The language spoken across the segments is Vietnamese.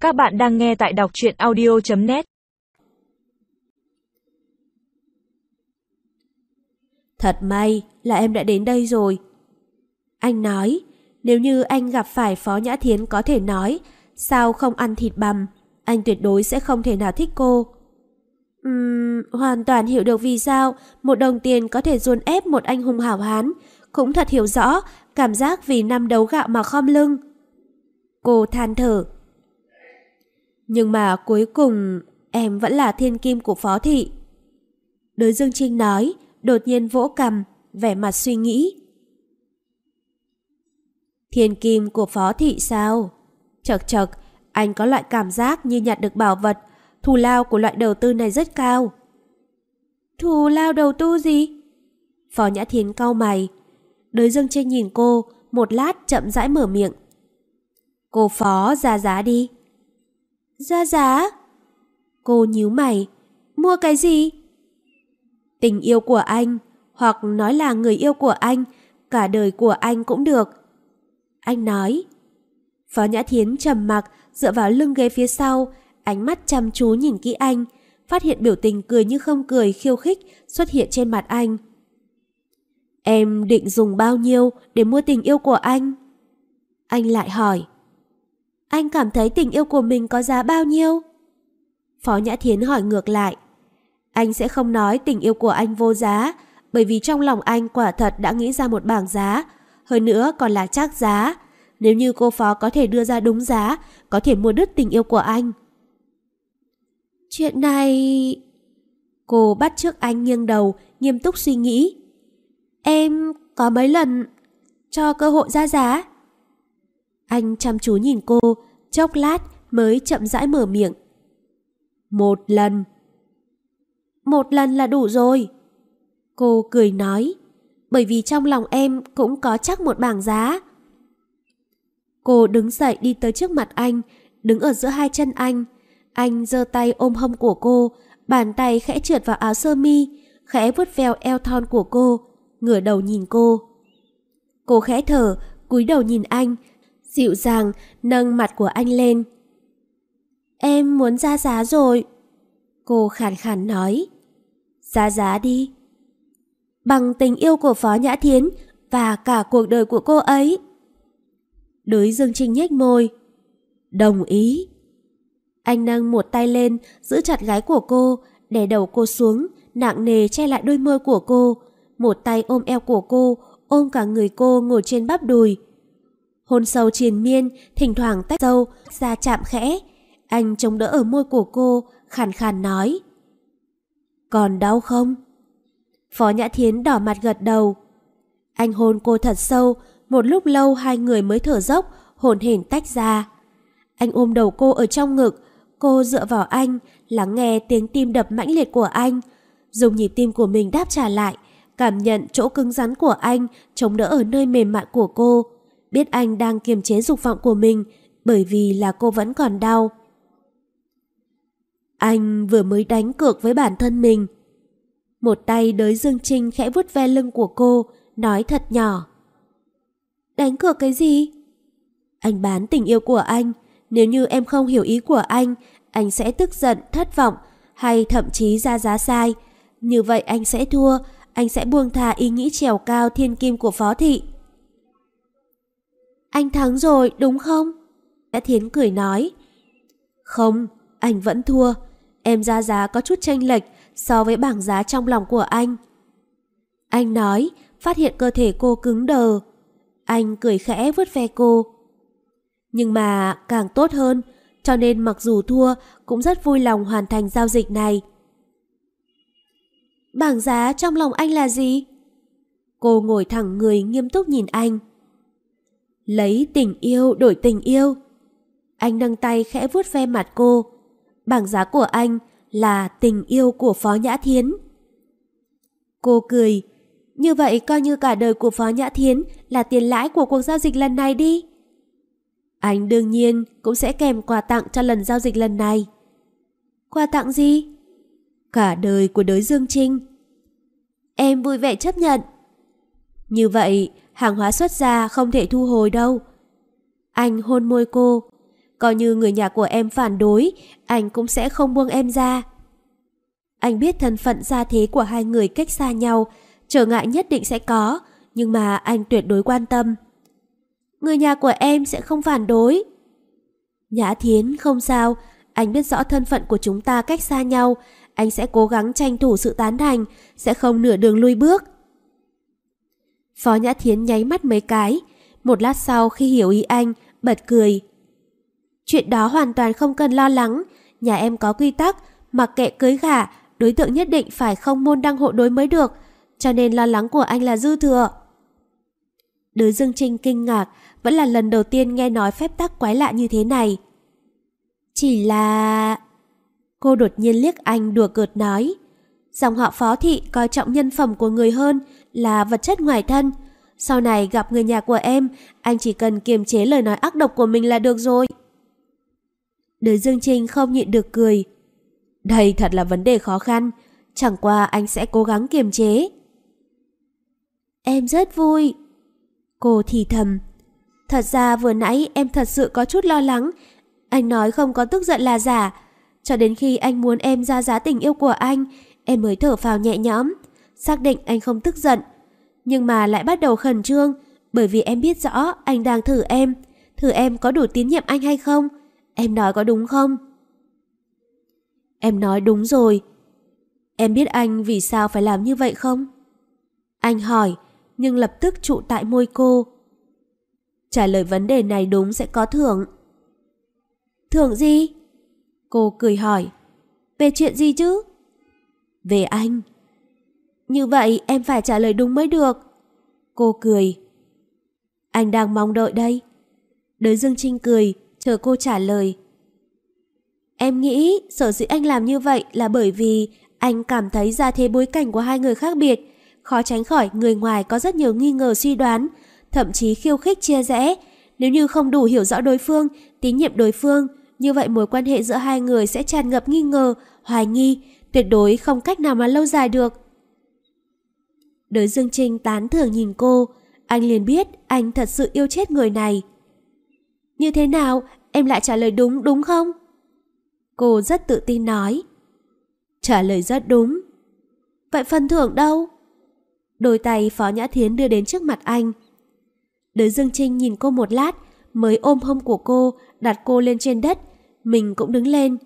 Các bạn đang nghe tại đọc truyện audio.net. Thật may là em đã đến đây rồi. Anh nói, nếu như anh gặp phải Phó Nhã Thiến có thể nói, sao không ăn thịt bằm, anh tuyệt đối sẽ không thể nào thích cô. Hoàn toàn hiểu được vì sao một đồng tiền có thể dồn ép một anh hùng hảo hán, cũng thật hiểu rõ cảm giác vì năm đấu gạo mà khom lưng. Cô than thở. Nhưng mà cuối cùng em vẫn là thiên kim của Phó thị. Đới Dương Trinh nói, đột nhiên vỗ cằm, vẻ mặt suy nghĩ. Thiên kim của Phó thị sao? Chậc chậc, anh có loại cảm giác như nhặt được bảo vật, thù lao của loại đầu tư này rất cao. Thù lao đầu tư gì? Phó Nhã Thiến cau mày. Đới Dương Trinh nhìn cô, một lát chậm rãi mở miệng. Cô Phó ra giá đi. Ra giá? Cô nhíu mày. Mua cái gì? Tình yêu của anh, hoặc nói là người yêu của anh, cả đời của anh cũng được. Anh nói. Phó Nhã Thiến trầm mặc, dựa vào lưng ghế phía sau, ánh mắt chăm chú nhìn kỹ anh, phát hiện biểu tình cười như không cười khiêu khích xuất hiện trên mặt anh. Em định dùng bao nhiêu để mua tình yêu của anh? Anh lại hỏi. Anh cảm thấy tình yêu của mình có giá bao nhiêu? Phó Nhã Thiến hỏi ngược lại. Anh sẽ không nói tình yêu của anh vô giá, bởi vì trong lòng anh quả thật đã nghĩ ra một bảng giá, hơn nữa còn là chắc giá. Nếu như cô Phó có thể đưa ra đúng giá, có thể mua đứt tình yêu của anh. Chuyện này... Cô bắt chước anh nghiêng đầu, nghiêm túc suy nghĩ. Em có mấy lần cho cơ hội ra giá? Anh chăm chú nhìn cô, chốc lát mới chậm rãi mở miệng. Một lần. Một lần là đủ rồi. Cô cười nói, bởi vì trong lòng em cũng có chắc một bảng giá. Cô đứng dậy đi tới trước mặt anh, đứng ở giữa hai chân anh. Anh giơ tay ôm hông của cô, bàn tay khẽ trượt vào áo sơ mi, khẽ vuốt veo eo thon của cô, ngửa đầu nhìn cô. Cô khẽ thở, cúi đầu nhìn anh, dịu dàng nâng mặt của anh lên. Em muốn ra giá rồi. Cô khàn khàn nói. Ra giá đi. Bằng tình yêu của Phó Nhã Thiến và cả cuộc đời của cô ấy. Đới Dương Trinh nhếch môi. Đồng ý. Anh nâng một tay lên, giữ chặt gáy của cô, đè đầu cô xuống, nặng nề che lại đôi môi của cô. Một tay ôm eo của cô, ôm cả người cô ngồi trên bắp đùi. Hôn sâu triền miên, thỉnh thoảng tách sâu, da chạm khẽ. Anh chống đỡ ở môi của cô, khàn khàn nói. Còn đau không? Phó Nhã Thiến đỏ mặt gật đầu. Anh hôn cô thật sâu, một lúc lâu hai người mới thở dốc, hổn hển tách ra. Anh ôm đầu cô ở trong ngực, cô dựa vào anh, lắng nghe tiếng tim đập mãnh liệt của anh, dùng nhịp tim của mình đáp trả lại, cảm nhận chỗ cứng rắn của anh chống đỡ ở nơi mềm mại của cô, biết anh đang kiềm chế dục vọng của mình, bởi vì là cô vẫn còn đau. Anh vừa mới đánh cược với bản thân mình. Một tay Đới Dương Trinh khẽ vuốt ve lưng của cô, nói thật nhỏ. Đánh cược cái gì? Anh bán tình yêu của anh. Nếu như em không hiểu ý của anh sẽ tức giận, thất vọng, hay thậm chí ra giá sai. Như vậy anh sẽ thua, anh sẽ buông thà ý nghĩ trèo cao thiên kim của Phó thị. Anh thắng rồi, đúng không? Nhã Thiến cười nói. Không, anh vẫn thua. Em ra giá có chút chênh lệch so với bảng giá trong lòng của anh. Anh nói, phát hiện cơ thể cô cứng đờ. Anh cười khẽ vuốt ve cô. Nhưng mà càng tốt hơn, cho nên mặc dù thua cũng rất vui lòng hoàn thành giao dịch này. Bảng giá trong lòng anh là gì? Cô ngồi thẳng người nghiêm túc nhìn anh. Lấy tình yêu đổi tình yêu. Anh nâng tay khẽ vuốt ve mặt cô. Bảng giá của anh là tình yêu của Phó Nhã Thiến. Cô cười. Như vậy coi như cả đời của Phó Nhã Thiến là tiền lãi của cuộc giao dịch lần này đi. Anh đương nhiên cũng sẽ kèm quà tặng cho lần giao dịch lần này. Quà tặng gì? Cả đời của Đới Dương Trinh. Em vui vẻ chấp nhận. Như vậy hàng hóa xuất ra không thể thu hồi đâu. Anh hôn môi cô. Coi như người nhà của em phản đối, anh cũng sẽ không buông em ra. Anh biết thân phận gia thế của hai người cách xa nhau, trở ngại nhất định sẽ có, nhưng mà anh tuyệt đối quan tâm. Người nhà của em sẽ không phản đối. Nhã Thiến, không sao, anh biết rõ thân phận của chúng ta cách xa nhau, anh sẽ cố gắng tranh thủ sự tán thành, sẽ không nửa đường lui bước. Phó Nhã Thiến nháy mắt mấy cái, một lát sau khi hiểu ý anh, bật cười. Chuyện đó hoàn toàn không cần lo lắng, nhà em có quy tắc, mặc kệ cưới gả, đối tượng nhất định phải không môn đăng hộ đối mới được, cho nên lo lắng của anh là dư thừa. Đới Dương Trinh kinh ngạc, vẫn là lần đầu tiên nghe nói phép tắc quái lạ như thế này. Chỉ là... Cô đột nhiên liếc anh đùa cợt nói. Dòng họ Phó thị coi trọng nhân phẩm của người hơn là vật chất ngoài thân. Sau này gặp người nhà của em, anh chỉ cần kiềm chế lời nói ác độc của mình là được rồi. Đới Dương Trinh không nhịn được cười. Đây thật là vấn đề khó khăn, chẳng qua anh sẽ cố gắng kiềm chế. Em rất vui. Cô thì thầm. Thật ra vừa nãy em thật sự có chút lo lắng. Anh nói không có tức giận là giả. Cho đến khi anh muốn em ra giá tình yêu của anh, em mới thở phào nhẹ nhõm, xác định anh không tức giận. Nhưng mà lại bắt đầu khẩn trương, bởi vì em biết rõ anh đang thử em có đủ tín nhiệm anh hay không. Em nói có đúng không? Em nói đúng rồi. Em biết anh vì sao phải làm như vậy không? Anh hỏi, nhưng lập tức trụ tại môi cô. Trả lời vấn đề này đúng sẽ có thưởng. Thưởng gì? Cô cười hỏi. Về chuyện gì chứ? Về anh. Như vậy em phải trả lời đúng mới được. Cô cười. Anh đang mong đợi đây. Đới Dương Trinh cười, chờ cô trả lời. Em nghĩ sở dĩ anh làm như vậy là bởi vì anh cảm thấy gia thế bối cảnh của hai người khác biệt, khó tránh khỏi người ngoài có rất nhiều nghi ngờ suy đoán, thậm chí khiêu khích chia rẽ. Nếu như không đủ hiểu rõ đối phương, tín nhiệm đối phương, như vậy mối quan hệ giữa hai người sẽ tràn ngập nghi ngờ, hoài nghi, tuyệt đối không cách nào mà lâu dài được. Đới Dương Trinh tán thưởng nhìn cô, anh liền biết anh thật sự yêu chết người này. Như thế nào, em lại trả lời đúng, đúng không? Cô rất tự tin nói. Trả lời rất đúng. Vậy phần thưởng đâu? Đôi tay Phó Nhã Thiến đưa đến trước mặt anh. Đới Dương Trinh nhìn cô một lát, mới ôm hông của cô, đặt cô lên trên đất, mình cũng đứng lên.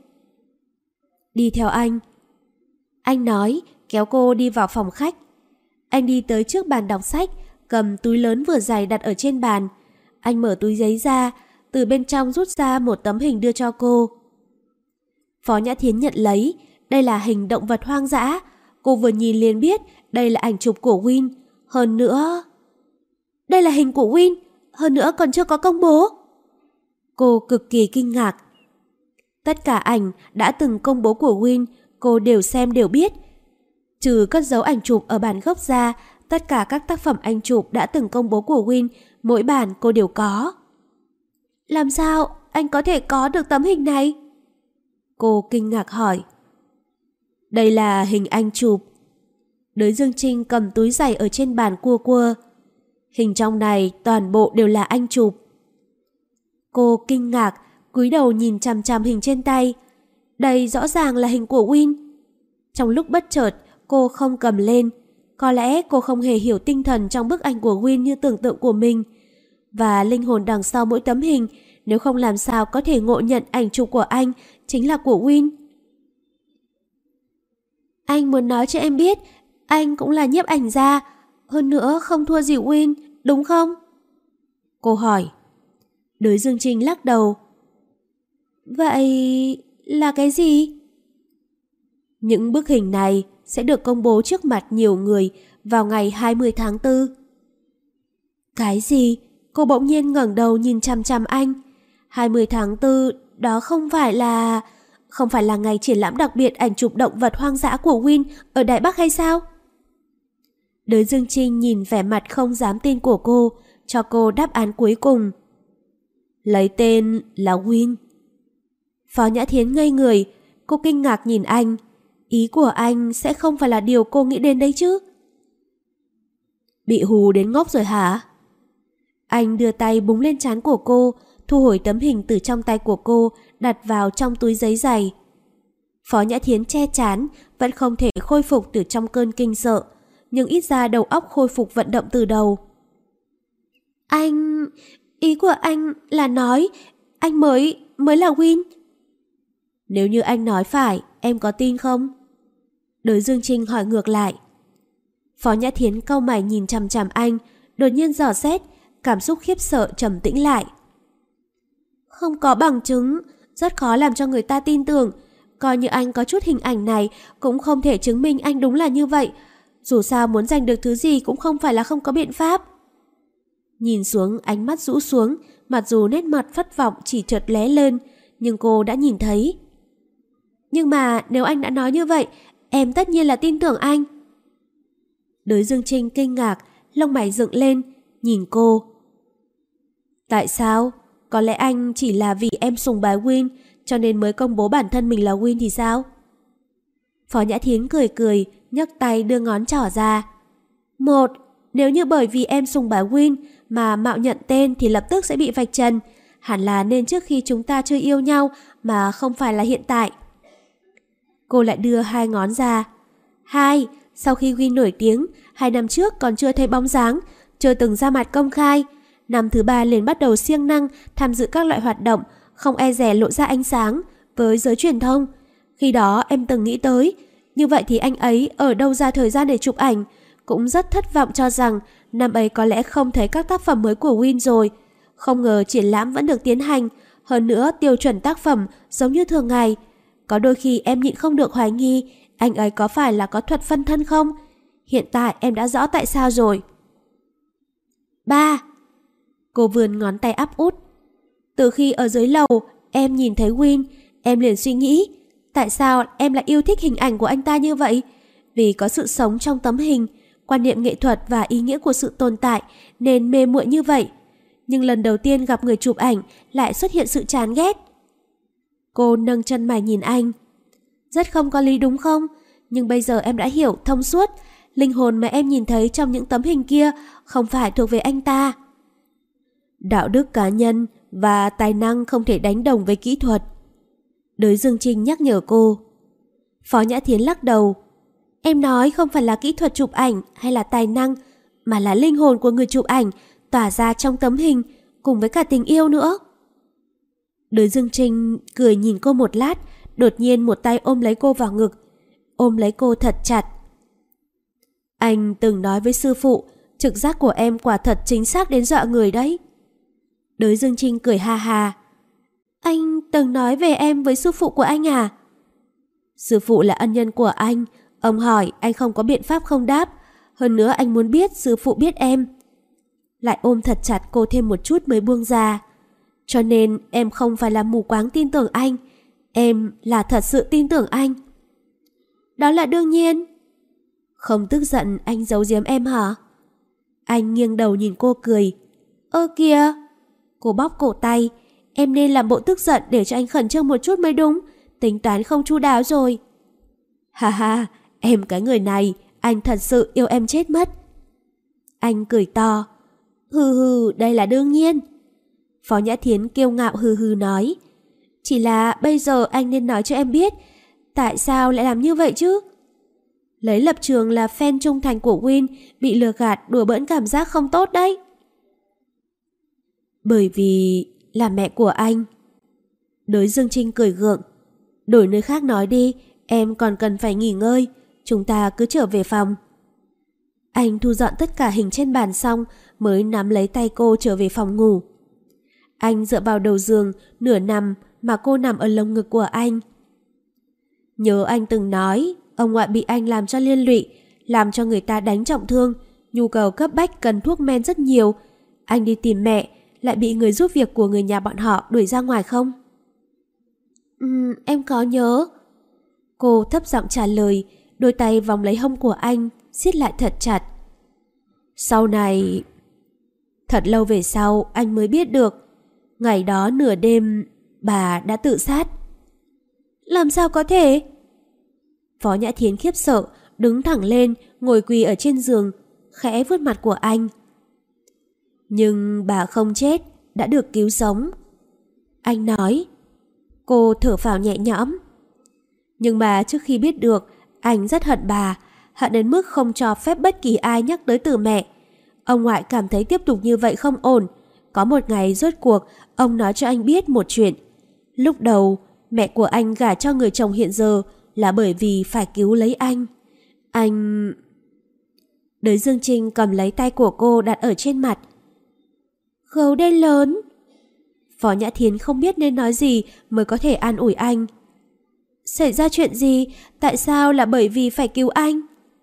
Đi theo anh. Anh nói, kéo cô đi vào phòng khách. Anh đi tới trước bàn đọc sách, cầm túi lớn vừa dày đặt ở trên bàn. Anh mở túi giấy ra, từ bên trong rút ra một tấm hình đưa cho cô. Phó Nhã Thiến nhận lấy, đây là hình động vật hoang dã. Cô vừa nhìn liền biết đây là ảnh chụp của Win. Hơn nữa... Đây là hình của Win, hơn nữa còn chưa có công bố. Cô cực kỳ kinh ngạc. Tất cả ảnh đã từng công bố của Win, cô đều xem đều biết. Trừ cất dấu ảnh chụp ở bản gốc ra, tất cả các tác phẩm ảnh chụp đã từng công bố của Win, mỗi bản cô đều có. Làm sao anh có thể có được tấm hình này? Cô kinh ngạc hỏi. Đây là hình anh chụp. Đới Dương Trinh cầm túi giày ở trên bàn cua cua. Hình trong này toàn bộ đều là anh chụp. Cô kinh ngạc, cúi đầu nhìn chằm chằm hình trên tay. Đây rõ ràng là hình của Win. Trong lúc bất chợt, cô không cầm lên. Có lẽ cô không hề hiểu tinh thần trong bức ảnh của Win như tưởng tượng của mình. Và linh hồn đằng sau mỗi tấm hình, nếu không làm sao có thể ngộ nhận ảnh chụp của anh chính là của Win. Anh muốn nói cho em biết, anh cũng là nhiếp ảnh gia, hơn nữa không thua gì Win, đúng không? Cô hỏi. Đới Dương Trinh lắc đầu. Vậy là cái gì? Những bức hình này sẽ được công bố trước mặt nhiều người vào ngày 20 tháng 4. Cái gì? Cô bỗng nhiên ngẩng đầu nhìn chằm chằm anh. 20 tháng 4 đó không phải là ngày triển lãm đặc biệt ảnh chụp động vật hoang dã của Win ở Đài Bắc hay sao? Đới Dương Trinh nhìn vẻ mặt không dám tin của cô, cho cô đáp án cuối cùng. Lấy tên là Win. Phó Nhã Thiến ngây người, cô kinh ngạc nhìn anh. Ý của anh sẽ không phải là điều cô nghĩ đến đấy chứ? Bị hù đến ngốc rồi hả? Anh đưa tay búng lên trán của cô, thu hồi tấm hình từ trong tay của cô, đặt vào trong túi giấy dày. Phó Nhã Thiến che trán, vẫn không thể khôi phục từ trong cơn kinh sợ, nhưng ít ra đầu óc khôi phục vận động từ đầu. Anh... ý của anh là nói anh mới là Win. Nếu như anh nói phải, em có tin không? Đới Dương Trinh hỏi ngược lại. Phó Nhã Thiến cau mày nhìn chằm chằm anh, đột nhiên dò xét, cảm xúc khiếp sợ trầm tĩnh lại. Không có bằng chứng, rất khó làm cho người ta tin tưởng. Coi như anh có chút hình ảnh này, cũng không thể chứng minh anh đúng là như vậy. Dù sao muốn giành được thứ gì cũng không phải là không có biện pháp. Nhìn xuống, ánh mắt rũ xuống, mặc dù nét mặt thất vọng chỉ chợt lóe lên, nhưng cô đã nhìn thấy. Nhưng mà nếu anh đã nói như vậy, em tất nhiên là tin tưởng anh. Đới Dương Trinh kinh ngạc, lông mày dựng lên, nhìn cô. Tại sao? Có lẽ anh chỉ là vì em sùng bái Win, cho nên mới công bố bản thân mình là Win thì sao? Phó Nhã Thiến cười cười, nhấc tay đưa ngón trỏ ra. Một, nếu như bởi vì em sùng bái Win mà mạo nhận tên thì lập tức sẽ bị vạch trần. Hẳn là nên trước khi chúng ta chưa yêu nhau mà không phải là hiện tại. Cô lại đưa hai ngón ra. Hai, sau khi Win nổi tiếng, 2 năm trước còn chưa thấy bóng dáng, chưa từng ra mặt công khai. Năm thứ 3 liền bắt đầu siêng năng tham dự các loại hoạt động, không e dè lộ ra ánh sáng với giới truyền thông. Khi đó em từng nghĩ tới, như vậy thì anh ấy ở đâu ra thời gian để chụp ảnh, cũng rất thất vọng cho rằng năm ấy có lẽ không thấy các tác phẩm mới của Win rồi. Không ngờ triển lãm vẫn được tiến hành, hơn nữa tiêu chuẩn tác phẩm giống như thường ngày. Có đôi khi em nhịn không được hoài nghi anh ấy có phải là có thuật phân thân không? Hiện tại em đã rõ tại sao rồi. 3. Cô vươn ngón tay áp út. Từ khi ở dưới lầu em nhìn thấy Win, em liền suy nghĩ tại sao em lại yêu thích hình ảnh của anh ta như vậy? Vì có sự sống trong tấm hình, quan niệm nghệ thuật và ý nghĩa của sự tồn tại nên mê muội như vậy. Nhưng lần đầu tiên gặp người chụp ảnh lại xuất hiện sự chán ghét. Cô nâng chân mày nhìn anh. Rất không có lý đúng không? Nhưng bây giờ em đã hiểu thông suốt. Linh hồn mà em nhìn thấy trong những tấm hình kia không phải thuộc về anh ta. Đạo đức cá nhân và tài năng không thể đánh đồng với kỹ thuật. Đới Dương Trinh nhắc nhở cô. Phó Nhã Thiến lắc đầu. Em nói không phải là kỹ thuật chụp ảnh hay là tài năng, mà là linh hồn của người chụp ảnh tỏa ra trong tấm hình, cùng với cả tình yêu nữa. Đới Dương Trinh cười nhìn cô một lát, đột nhiên một tay ôm lấy cô vào ngực, ôm lấy cô thật chặt. Anh từng nói với sư phụ, trực giác của em quả thật chính xác đến dọa người đấy. Đới Dương Trinh cười ha ha. Anh từng nói về em với sư phụ của anh à? Sư phụ là ân nhân của anh. Ông hỏi anh không có biện pháp không đáp. Hơn nữa anh muốn biết sư phụ biết em. Lại ôm thật chặt cô thêm một chút mới buông ra. Cho nên em không phải là mù quáng tin tưởng anh. Em là thật sự tin tưởng anh. Đó là đương nhiên. Không tức giận anh giấu giếm em hả? Anh nghiêng đầu nhìn cô cười. Ơ kìa. Cô bóp cổ tay. Em nên làm bộ tức giận để cho anh khẩn trương một chút mới đúng. Tính toán không chu đáo rồi. Ha ha, em cái người này, anh thật sự yêu em chết mất. Anh cười to. Hừ hừ, đây là đương nhiên. Phó Nhã Thiến kiêu ngạo hừ hừ nói. Chỉ là bây giờ anh nên nói cho em biết tại sao lại làm như vậy chứ? Lấy lập trường là fan trung thành của Win, bị lừa gạt đùa bỡn cảm giác không tốt đấy. Bởi vì là mẹ của anh. Đới Dương Trinh cười gượng. Đổi nơi khác nói đi, em còn cần phải nghỉ ngơi. Chúng ta cứ trở về phòng. Anh thu dọn tất cả hình trên bàn xong mới nắm lấy tay cô trở về phòng ngủ. Anh dựa vào đầu giường, nửa nằm mà cô nằm ở lồng ngực của anh. Nhớ anh từng nói, ông ngoại bị anh làm cho liên lụy, làm cho người ta đánh trọng thương, nhu cầu cấp bách cần thuốc men rất nhiều. Anh đi tìm mẹ, lại bị người giúp việc của người nhà bọn họ đuổi ra ngoài không? Em có nhớ. Cô thấp giọng trả lời, đôi tay vòng lấy hông của anh, siết lại thật chặt. Sau này... Thật lâu về sau anh mới biết được, ngày đó nửa đêm bà đã tự sát. Làm sao có thể? Phó Nhã Thiến khiếp sợ, đứng thẳng lên, ngồi quỳ ở trên giường, khẽ vuốt mặt của anh. Nhưng bà không chết, đã được cứu sống. Anh nói. Cô thở phào nhẹ nhõm. Nhưng mà trước khi biết được, anh rất hận bà, hận đến mức không cho phép bất kỳ ai nhắc tới từ mẹ. Ông ngoại cảm thấy tiếp tục như vậy không ổn. Có một ngày rốt cuộc, ông nói cho anh biết một chuyện. Lúc đầu, mẹ của anh gả cho người chồng hiện giờ là bởi vì phải cứu lấy anh. Anh... Đới Dương Trinh cầm lấy tay của cô đặt ở trên mặt. Gấu đen lớn. Phó Nhã Thiến không biết nên nói gì mới có thể an ủi anh. Xảy ra chuyện gì? Tại sao là bởi vì phải cứu anh?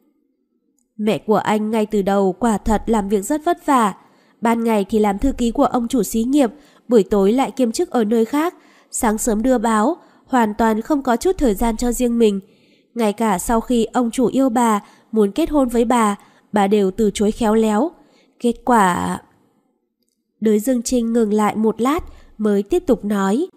Mẹ của anh ngay từ đầu quả thật làm việc rất vất vả. Ban ngày thì làm thư ký của ông chủ xí nghiệp, buổi tối lại kiêm chức ở nơi khác, sáng sớm đưa báo, hoàn toàn không có chút thời gian cho riêng mình. Ngay cả sau khi ông chủ yêu bà, muốn kết hôn với bà đều từ chối khéo léo. Kết quả... Đới Dương Trinh ngừng lại một lát mới tiếp tục nói.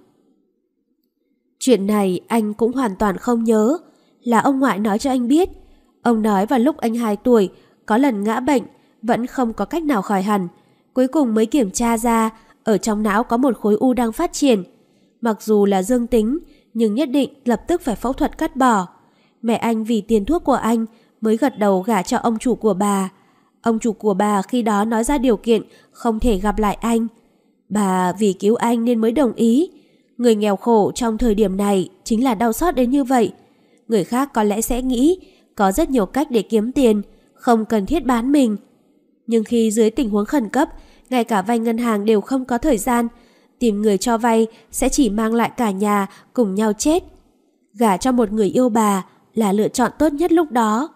Chuyện này anh cũng hoàn toàn không nhớ, là ông ngoại nói cho anh biết. Ông nói vào lúc anh 2 tuổi, có lần ngã bệnh, vẫn không có cách nào khỏi hẳn. Cuối cùng mới kiểm tra ra, ở trong não có một khối u đang phát triển. Mặc dù là dương tính, nhưng nhất định lập tức phải phẫu thuật cắt bỏ. Mẹ anh vì tiền thuốc của anh mới gật đầu gả cho ông chủ của bà. Ông chủ của bà khi đó nói ra điều kiện không thể gặp lại anh. Bà vì cứu anh nên mới đồng ý. Người nghèo khổ trong thời điểm này chính là đau xót đến như vậy. Người khác có lẽ sẽ nghĩ có rất nhiều cách để kiếm tiền, không cần thiết bán mình. Nhưng khi dưới tình huống khẩn cấp, ngay cả vay ngân hàng đều không có thời gian, tìm người cho vay sẽ chỉ mang lại cả nhà cùng nhau chết. Gả cho một người yêu bà là lựa chọn tốt nhất lúc đó.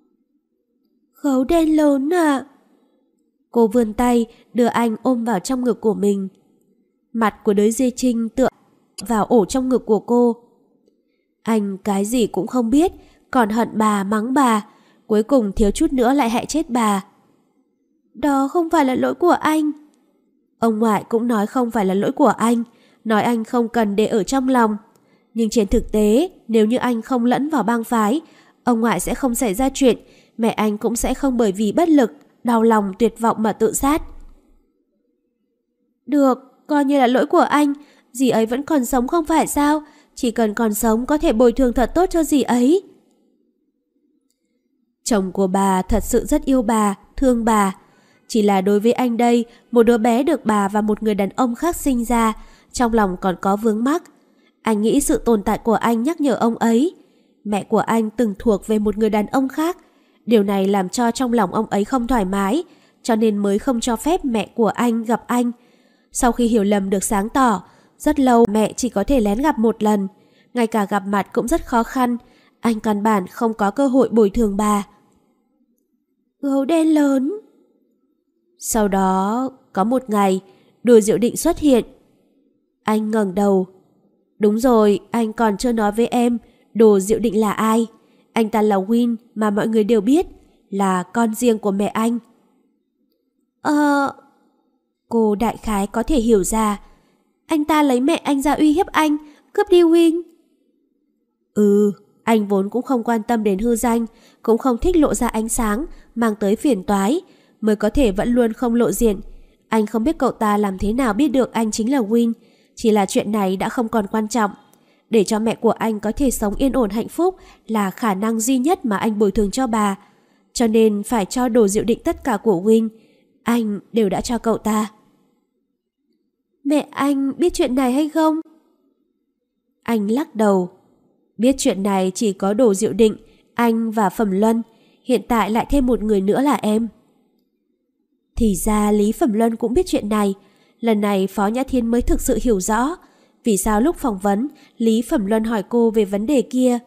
Gấu đen lớn à? Cô vươn tay đưa anh ôm vào trong ngực của mình. Mặt của Đới Duy Trinh tựa vào ổ trong ngực của cô. Anh cái gì cũng không biết, còn hận bà, mắng bà, cuối cùng thiếu chút nữa lại hại chết bà. Đó không phải là lỗi của anh. Ông ngoại cũng nói không phải là lỗi của anh, nói anh không cần để ở trong lòng. Nhưng trên thực tế, nếu như anh không lẫn vào bang phái, ông ngoại sẽ không xảy ra chuyện, mẹ anh cũng sẽ không bởi vì bất lực, đau lòng, tuyệt vọng mà tự sát. Được, coi như là lỗi của anh, dì ấy vẫn còn sống không phải sao? Chỉ cần còn sống có thể bồi thường thật tốt cho dì ấy. Chồng của bà thật sự rất yêu bà, thương bà. Chỉ là đối với anh đây, một đứa bé được bà và một người đàn ông khác sinh ra, trong lòng còn có vướng mắc. Anh nghĩ sự tồn tại của anh nhắc nhở ông ấy. Mẹ của anh từng thuộc về một người đàn ông khác. Điều này làm cho trong lòng ông ấy không thoải mái, cho nên mới không cho phép mẹ của anh gặp anh. Sau khi hiểu lầm được sáng tỏ, rất lâu mẹ chỉ có thể lén gặp một lần. Ngay cả gặp mặt cũng rất khó khăn. Anh căn bản không có cơ hội bồi thường bà. Gấu đen lớn. Sau đó, có một ngày, Đồ Diệu Định xuất hiện. Anh ngẩng đầu. Đúng rồi, anh còn chưa nói với em Đồ Diệu Định là ai. Anh ta là Win mà mọi người đều biết, là con riêng của mẹ anh. Cô đại khái có thể hiểu ra. Anh ta lấy mẹ anh ra uy hiếp anh, cướp đi Win. Anh vốn cũng không quan tâm đến hư danh, cũng không thích lộ ra ánh sáng, mang tới phiền toái, mới có thể vẫn luôn không lộ diện. Anh không biết cậu ta làm thế nào biết được anh chính là Win, chỉ là chuyện này đã không còn quan trọng. Để cho mẹ của anh có thể sống yên ổn hạnh phúc là khả năng duy nhất mà anh bồi thường cho bà. Cho nên phải cho Đồ Diệu Định tất cả của Win, anh đều đã cho cậu ta. Mẹ anh biết chuyện này hay không? Anh lắc đầu. Biết chuyện này chỉ có Đồ Diệu Định, anh và Phẩm Luân, hiện tại lại thêm một người nữa là em. Thì ra Lý Phẩm Luân cũng biết chuyện này. Lần này Phó Nhã Thiên mới thực sự hiểu rõ vì sao lúc phỏng vấn Lý Phẩm Luân hỏi cô về vấn đề kia.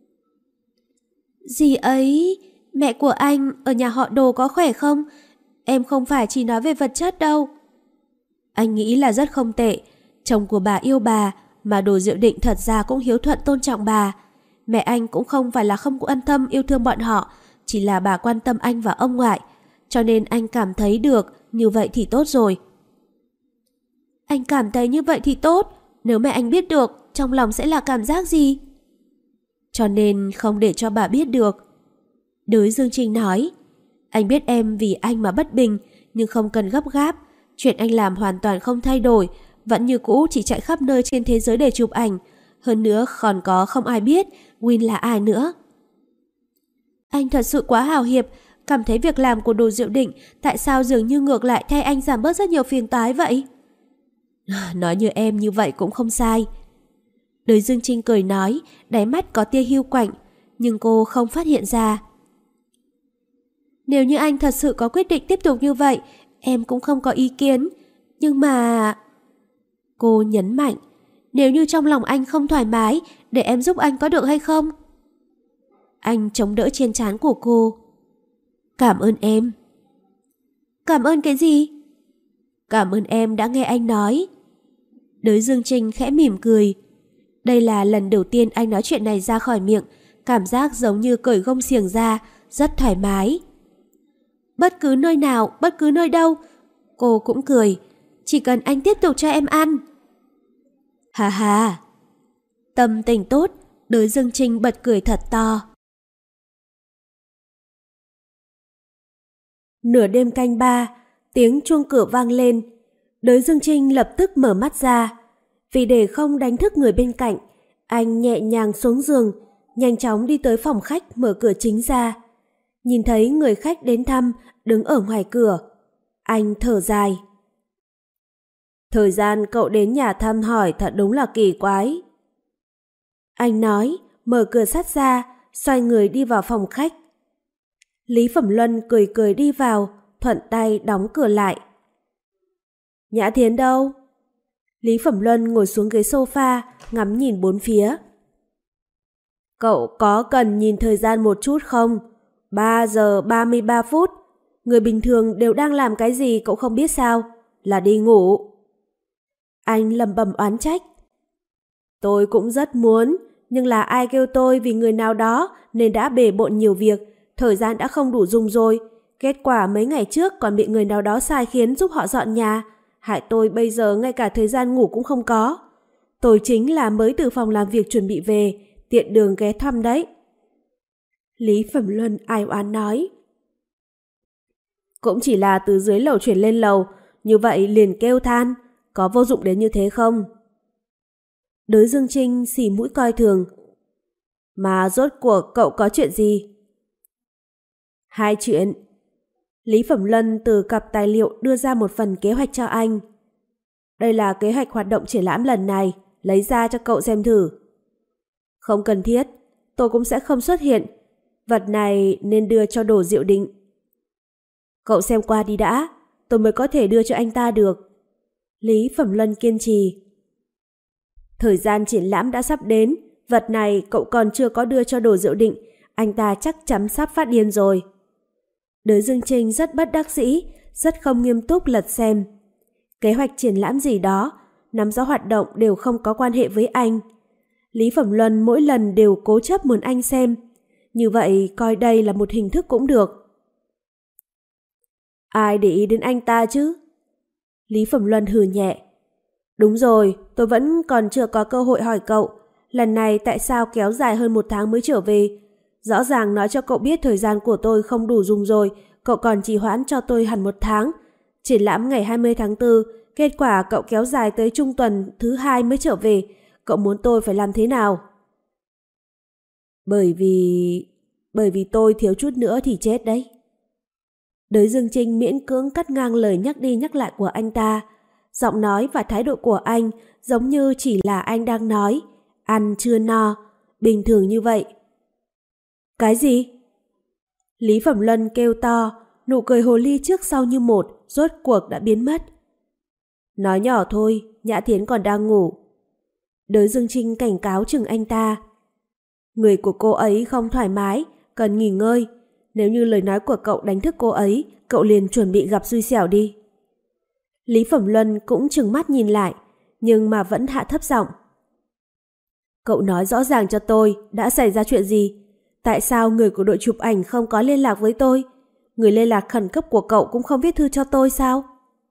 Dì ấy, mẹ của anh ở nhà họ Đồ có khỏe không? Em không phải chỉ nói về vật chất đâu. Anh nghĩ là rất không tệ. Chồng của bà yêu bà, mà Đồ Diệu Định thật ra cũng hiếu thuận tôn trọng bà. Mẹ anh cũng không phải là không quan tâm yêu thương bọn họ, chỉ là bà quan tâm anh và ông ngoại. Cho nên anh cảm thấy được, như vậy thì tốt rồi. Anh cảm thấy như vậy thì tốt. Nếu mẹ anh biết được, trong lòng sẽ là cảm giác gì? Cho nên không để cho bà biết được. Đới Dương Trinh nói. Anh biết em vì anh mà bất bình, nhưng không cần gấp gáp. Chuyện anh làm hoàn toàn không thay đổi, vẫn như cũ chỉ chạy khắp nơi trên thế giới để chụp ảnh. Hơn nữa còn có không ai biết Win là ai nữa. Anh thật sự quá hào hiệp, cảm thấy việc làm của Đồ Diệu Định tại sao dường như ngược lại thay anh giảm bớt rất nhiều phiền toái vậy? Nói như em như vậy cũng không sai. Đới Dương Trinh cười nói, đáy mắt có tia hiu quạnh, nhưng cô không phát hiện ra. Nếu như anh thật sự có quyết định tiếp tục như vậy, em cũng không có ý kiến. Nhưng mà... Cô nhấn mạnh, nếu như trong lòng anh không thoải mái, để em giúp anh có được hay không? Anh chống đỡ trên trán của cô. Cảm ơn em. Cảm ơn cái gì? Cảm ơn em đã nghe anh nói. Đới Dương Trinh khẽ mỉm cười. Đây là lần đầu tiên anh nói chuyện này ra khỏi miệng, cảm giác giống như cởi gông xiềng ra, rất thoải mái. Bất cứ nơi nào, bất cứ nơi đâu. Cô cũng cười. Chỉ cần anh tiếp tục cho em ăn. Hà hà. Tâm tình tốt, Đới Dương Trinh bật cười thật to. Nửa đêm canh 3, tiếng chuông cửa vang lên. Đới Dương Trinh lập tức mở mắt ra. Vì để không đánh thức người bên cạnh, anh nhẹ nhàng xuống giường, nhanh chóng đi tới phòng khách mở cửa chính ra. Nhìn thấy người khách đến thăm đứng ở ngoài cửa, anh thở dài. Thời gian cậu đến nhà thăm hỏi thật đúng là kỳ quái. Anh nói, mở cửa sắt ra, xoay người đi vào phòng khách. Lý Phẩm Luân cười cười đi vào, thuận tay đóng cửa lại. Nhã Thiến đâu? Lý Phẩm Luân ngồi xuống ghế sofa, ngắm nhìn bốn phía. Cậu có cần nhìn thời gian một chút không? 3 giờ 33 phút. Người bình thường đều đang làm cái gì cậu không biết sao? Là đi ngủ. Anh lẩm bẩm oán trách. Tôi cũng rất muốn, nhưng là ai kêu tôi vì người nào đó nên đã bề bộn nhiều việc, thời gian đã không đủ dùng rồi. Kết quả mấy ngày trước còn bị người nào đó sai khiến giúp họ dọn nhà, hại tôi bây giờ ngay cả thời gian ngủ cũng không có. Tôi chính là mới từ phòng làm việc chuẩn bị về, tiện đường ghé thăm đấy. Lý Phẩm Luân ai oán nói. Cũng chỉ là từ dưới lầu chuyển lên lầu, như vậy liền kêu than, có vô dụng đến như thế không? Đới Dương Trinh xì mũi coi thường. Mà rốt cuộc cậu có chuyện gì? 2 chuyện. Lý Phẩm Luân từ cặp tài liệu đưa ra một phần kế hoạch cho anh. Đây là kế hoạch hoạt động triển lãm lần này, lấy ra cho cậu xem thử. Không cần thiết, tôi cũng sẽ không xuất hiện. Vật này nên đưa cho Đồ Diệu Định. Cậu xem qua đi đã, tôi mới có thể đưa cho anh ta được. Lý Phẩm Luân kiên trì. Thời gian triển lãm đã sắp đến, vật này cậu còn chưa có đưa cho Đồ Diệu Định, anh ta chắc chắn sắp phát điên rồi. Đới Dương Trinh rất bất đắc dĩ, rất không nghiêm túc lật xem. Kế hoạch triển lãm gì đó, nắm rõ hoạt động đều không có quan hệ với anh. Lý Phẩm Luân mỗi lần đều cố chấp muốn anh xem. Như vậy coi đây là một hình thức cũng được. Ai để ý đến anh ta chứ? Lý Phẩm Luân hừ nhẹ. Đúng rồi, tôi vẫn còn chưa có cơ hội hỏi cậu. Lần này tại sao kéo dài hơn 1 tháng mới trở về? Rõ ràng nói cho cậu biết thời gian của tôi không đủ dùng rồi, cậu còn trì hoãn cho tôi hẳn 1 tháng. Triển lãm ngày 20 tháng 4, kết quả cậu kéo dài tới trung tuần thứ 2 mới trở về. Cậu muốn tôi phải làm thế nào? Bởi vì tôi thiếu chút nữa thì chết đấy. Đới Dương Trinh miễn cưỡng cắt ngang lời nhắc đi nhắc lại của anh ta. Giọng nói và thái độ của anh giống như chỉ là anh đang nói. Ăn chưa no, bình thường như vậy. Cái gì? Lý Phẩm Luân kêu to, nụ cười hồ ly trước sau như một, rốt cuộc đã biến mất. Nói nhỏ thôi, Nhã Thiến còn đang ngủ. Đới Dương Trinh cảnh cáo chừng anh ta. Người của cô ấy không thoải mái, cần nghỉ ngơi. Nếu như lời nói của cậu đánh thức cô ấy, cậu liền chuẩn bị gặp xui xẻo đi. Lý Phẩm Luân cũng trừng mắt nhìn lại, nhưng mà vẫn hạ thấp giọng. Cậu nói rõ ràng cho tôi, đã xảy ra chuyện gì? Tại sao người của đội chụp ảnh không có liên lạc với tôi? Người liên lạc khẩn cấp của cậu cũng không viết thư cho tôi sao?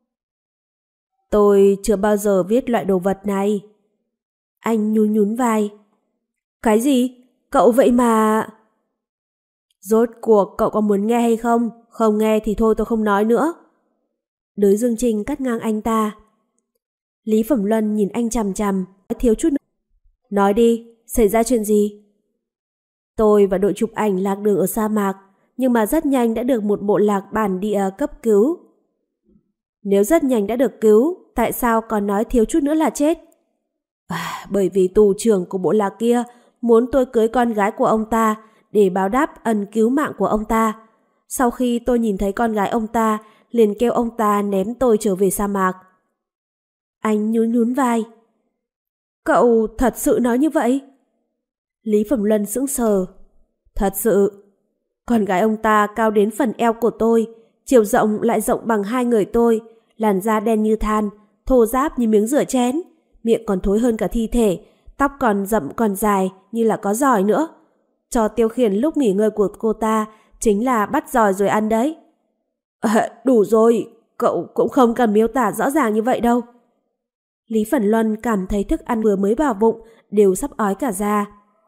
Tôi chưa bao giờ viết loại đồ vật này. Anh nhún nhún vai. Cái gì? Cậu vậy mà... Rốt cuộc cậu có muốn nghe hay không? Không nghe thì thôi tôi không nói nữa. Đới Dương Trinh cắt ngang anh ta. Lý Phẩm Luân nhìn anh chằm chằm, thiếu chút nữa. Nói đi, xảy ra chuyện gì? Tôi và đội chụp ảnh lạc đường ở sa mạc, nhưng mà rất nhanh đã được một bộ lạc bản địa cấp cứu. Nếu rất nhanh đã được cứu, tại sao còn nói thiếu chút nữa là chết? Bởi vì tù trưởng của bộ lạc kia muốn tôi cưới con gái của ông ta để báo đáp ân cứu mạng của ông ta. Sau khi tôi nhìn thấy con gái ông ta, liền kêu ông ta ném tôi trở về sa mạc. Anh nhún nhún vai. Cậu thật sự nói như vậy? Lý Phẩm Luân sững sờ. Thật sự. Con gái ông ta cao đến phần eo của tôi, chiều rộng lại rộng bằng hai người tôi, làn da đen như than, thô ráp như miếng rửa chén, miệng còn thối hơn cả thi thể, tóc còn rậm còn dài như là có giỏi nữa. Trò tiêu khiển lúc nghỉ ngơi của cô ta chính là bắt giỏi rồi ăn đấy. Đủ rồi, cậu cũng không cần miêu tả rõ ràng như vậy đâu. Lý Phẩm Luân cảm thấy thức ăn vừa mới vào bụng đều sắp ói cả ra.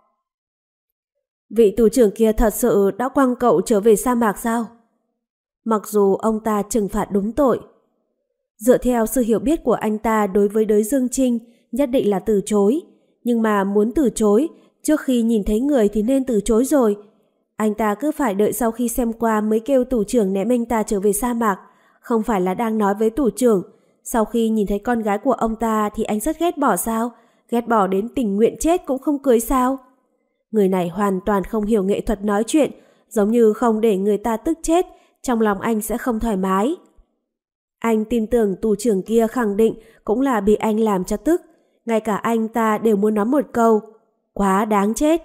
Vị tù trưởng kia thật sự đã quăng cậu trở về sa mạc sao? Mặc dù ông ta trừng phạt đúng tội. Dựa theo sự hiểu biết của anh ta đối với Đới Dương Trinh, nhất định là từ chối. Nhưng mà muốn từ chối, trước khi nhìn thấy người thì nên từ chối rồi. Anh ta cứ phải đợi sau khi xem qua mới kêu tù trưởng ném anh ta trở về sa mạc. Không phải là đang nói với tù trưởng, sau khi nhìn thấy con gái của ông ta thì anh rất ghét bỏ sao? Ghét bỏ đến tình nguyện chết cũng không cưới sao? Người này hoàn toàn không hiểu nghệ thuật nói chuyện, giống như không để người ta tức chết, trong lòng anh sẽ không thoải mái. Anh tin tưởng tù trưởng kia khẳng định cũng là bị anh làm cho tức. Ngay cả anh ta đều muốn nói một câu, quá đáng chết.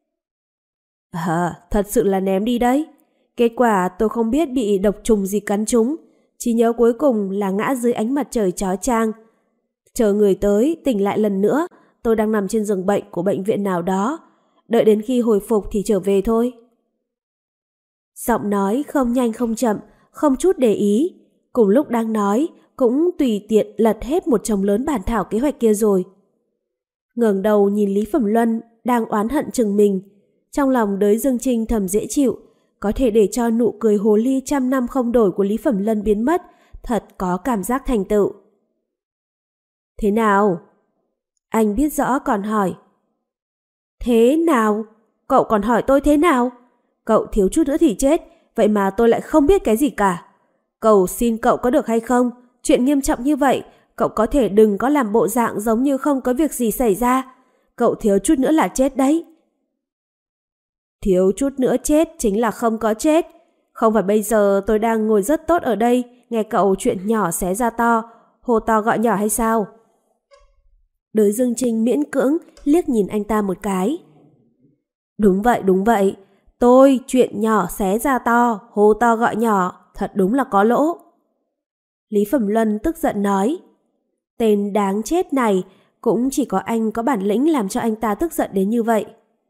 Thật sự là ném đi đấy. Kết quả tôi không biết bị độc trùng gì cắn trúng. Chỉ nhớ cuối cùng là ngã dưới ánh mặt trời chói chang. Chờ người tới, tỉnh lại lần nữa, tôi đang nằm trên giường bệnh của bệnh viện nào đó. Đợi đến khi hồi phục thì trở về thôi. Giọng nói không nhanh không chậm, không chút để ý. Cùng lúc đang nói, cũng tùy tiện lật hết một chồng lớn bản thảo kế hoạch kia rồi. Ngẩng đầu nhìn Lý Phẩm Luân đang oán hận chừng mình. Trong lòng Đới Dương Trinh thầm dễ chịu, có thể để cho nụ cười hồ ly trăm năm không đổi của Lý Phẩm Luân biến mất, thật có cảm giác thành tựu. Thế nào? Anh biết rõ còn hỏi. Thế nào? Cậu còn hỏi tôi thế nào? Cậu thiếu chút nữa thì chết, vậy mà tôi lại không biết cái gì cả. Cầu xin cậu có được hay không? Chuyện nghiêm trọng như vậy, cậu có thể đừng có làm bộ dạng giống như không có việc gì xảy ra. Cậu thiếu chút nữa là chết đấy. Thiếu chút nữa chết chính là không có chết. Không phải bây giờ tôi đang ngồi rất tốt ở đây, nghe cậu chuyện nhỏ xé ra to, hô to gọi nhỏ hay sao? Đới Dương Trinh miễn cưỡng liếc nhìn anh ta một cái. Đúng vậy. Tôi chuyện nhỏ xé ra to, hô to gọi nhỏ, thật đúng là có lỗ. Lý Phẩm Luân tức giận nói. Tên đáng chết này, cũng chỉ có anh có bản lĩnh làm cho anh ta tức giận đến như vậy.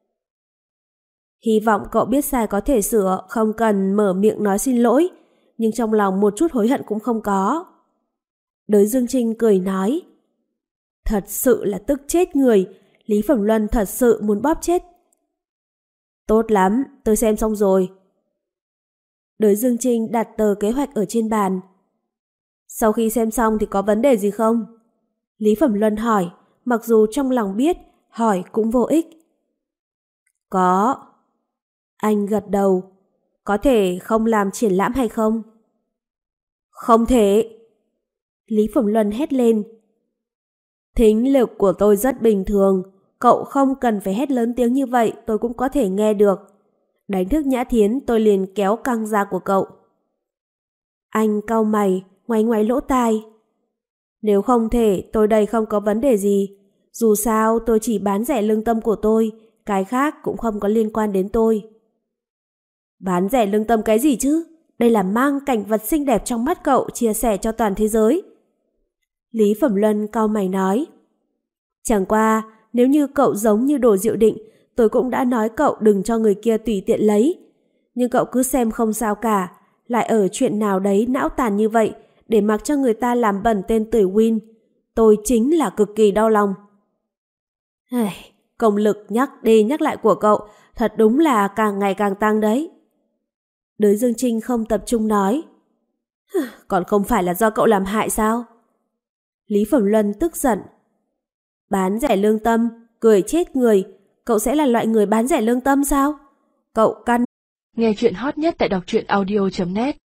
Hy vọng cậu biết sai có thể sửa, không cần mở miệng nói xin lỗi, nhưng trong lòng một chút hối hận cũng không có. Đới Dương Trinh cười nói. Thật sự là tức chết người, Lý Phẩm Luân thật sự muốn bóp chết. Tốt lắm, tôi xem xong rồi. Đới Dương Trinh đặt tờ kế hoạch ở trên bàn. Sau khi xem xong thì có vấn đề gì không? Lý Phẩm Luân hỏi, mặc dù trong lòng biết, hỏi cũng vô ích. Có. Anh gật đầu. Có thể không làm triển lãm hay không? Không thể. Lý Phẩm Luân hét lên. Thính lực của tôi rất bình thường, cậu không cần phải hét lớn tiếng như vậy, tôi cũng có thể nghe được. Đánh thức Nhã Thiến, tôi liền kéo căng da của cậu. Anh cau mày, ngoáy ngoáy lỗ tai. Nếu không thể, tôi đây không có vấn đề gì. Dù sao, tôi chỉ bán rẻ lương tâm của tôi, cái khác cũng không có liên quan đến tôi. Bán rẻ lương tâm cái gì chứ? Đây là mang cảnh vật xinh đẹp trong mắt cậu chia sẻ cho toàn thế giới. Lý Phẩm Luân cau mày nói. Chẳng qua, nếu như cậu giống như Đồ Diệu Định, tôi cũng đã nói cậu đừng cho người kia tùy tiện lấy. Nhưng cậu cứ xem không sao cả, lại ở chuyện nào đấy não tàn như vậy, để mặc cho người ta làm bẩn tên Tử Win. Tôi chính là cực kỳ đau lòng. Công lực nhắc đi nhắc lại của cậu, thật đúng là càng ngày càng tăng đấy. Đới Dương Trinh không tập trung nói. Còn không phải là do cậu làm hại sao? Lý Phẩm Luân tức giận. Bán rẻ lương tâm, cười chết người. Cậu sẽ là loại người bán rẻ lương tâm sao? Cậu căn. Nghe chuyện hot nhất tại đọc truyện audio.net